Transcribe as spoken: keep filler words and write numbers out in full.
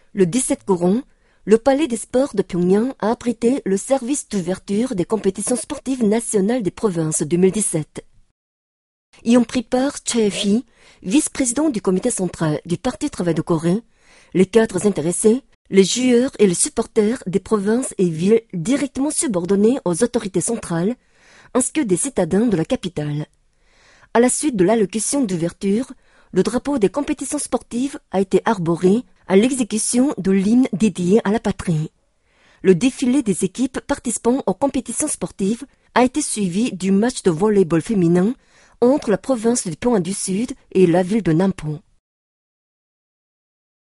Le dix-sept courant, le Palais des Sports de Pyongyang a abrité le service d'ouverture des compétitions sportives nationales des provinces deux mille dix-sept. Y ont pris part Choi Hee, vice-président du comité central du Parti Travail de Corée, les cadres intéressés, les joueurs et les supporters des provinces et villes directement subordonnés aux autorités centrales, ainsi que des citadins de la capitale. À la suite de l'allocution d'ouverture, le drapeau des compétitions sportives a été arboré à l'exécution de l'hymne dédié à la patrie. Le défilé des équipes participant aux compétitions sportives a été suivi du match de volley-ball féminin entre la province du Pyongan du Sud et la ville de Nampo.